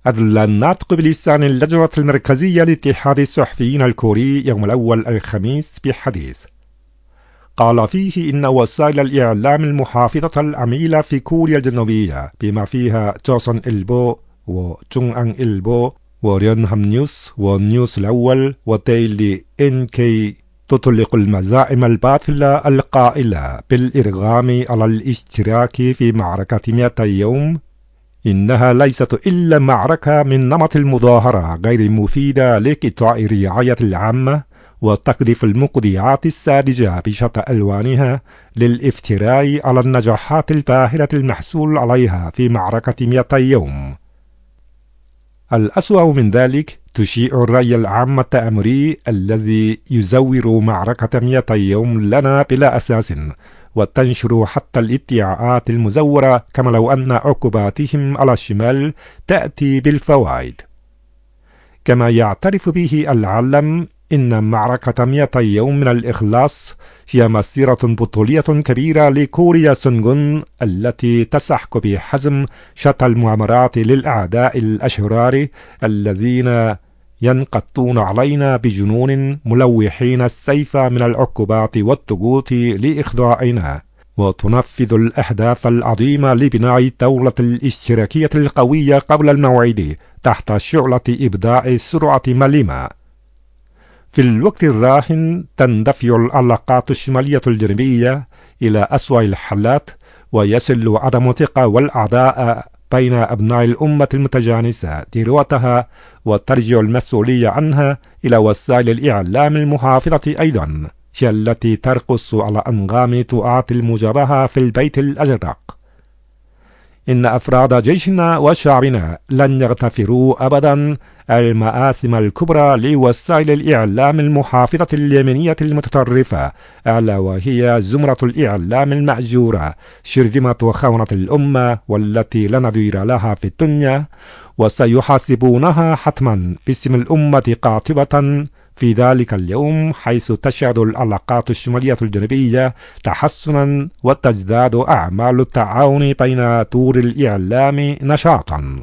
أدلى الناطق بلسان اللجنة المركزية لاتحاد الصحفيين الكوري يوم الأول الخميس بحديث قال فيه إن وسائل الإعلام المحافظة العميلة في كوريا الجنوبية بما فيها جوسون إلبو وجونغ أن إلبو وريونهام نيوس ونيوس الأول وديلي NK تطلق المزاعم الباطلة القائلة بالإرغام على الاشتراك في معركة 200 يوم إنها ليست إلا معركة من نمط المظاهرة غير مفيدة لقطاع الرعاية العامة وتقذف المقضيات الساذجة بشتى ألوانها للافتراء على النجاحات الباهرة المحصول عليها في معركة 200 يوم. الأسوأ من ذلك تشيع الرأي العام التآمري الذي يزور معركة 200 يوم لنا بلا أساس وتنشر حتى الادعاءات المزورة كما لو أن عقوباتهم على الشمال تأتي بالفوائد. كما يعترف به العالم إن معركة 200 يوم من الإخلاص هي مسيرة بطولية كبيرة لكوريا سونغون التي تسحق بحزم شتى المؤامرات للأعداء الأشرار الذين ينقضون علينا بجنون ملوحين السيف من العقوبات والضغوط لإخضاعنا، وتنفذ الأهداف العظيمة لبناء الدولة الاشتراكية القوية قبل الموعد تحت شعلة إبداع السرعة مليمة. في الوقت الراهن تندفع العلاقات الشمالية الجنوبية إلى أسوأ الحالات ويصل عدم الثقة والأعداء بين أبناء الأمة المتجانسة ذروتها وترجع المسؤولية عنها إلى وسائل الإعلام المحافظة أيضا، هي التي ترقص على أنغام دعاة المجابهة في البيت الأزرق. إن أفراد جيشنا وشعبنا لن يغتفروا أبدا المآثم الكبرى لوسائل الإعلام المحافظة اليمينية المتطرفة، ألا وهي زمرة الإعلام المأجورة شرذمة وخونة الأمة والتي لا نظير لها في الدنيا، وسيحاسبونها حتما باسم الأمة قاطبة في ذلك اليوم، حيث تشهد العلاقات الشمالية الجنوبية تحسنا وتزداد أعمال التعاون بين دور الإعلام نشاطا.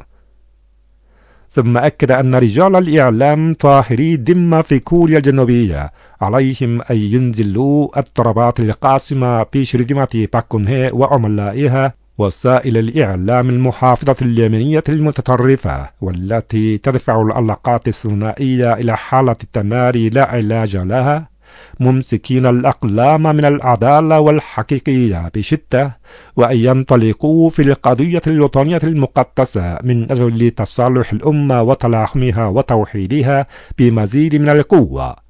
ثم أكد أن رجال الإعلام طاهري الذمة في كوريا الجنوبية عليهم أن ينزلوا الضربات القاسمة بشرذمة باك كون هي وعملائها وسائل الإعلام المحافظة اليمينية المتطرفة والتي تدفع العلاقات الثنائية إلى حالة التماري لا علاج لها، ممسكين الأقلام من العدالة والحقيقية بشدة، وأن ينطلقوا في القضية الوطنية المقدسة من أجل تصالح الأمة وتلاحمها وتوحيدها بمزيد من القوة.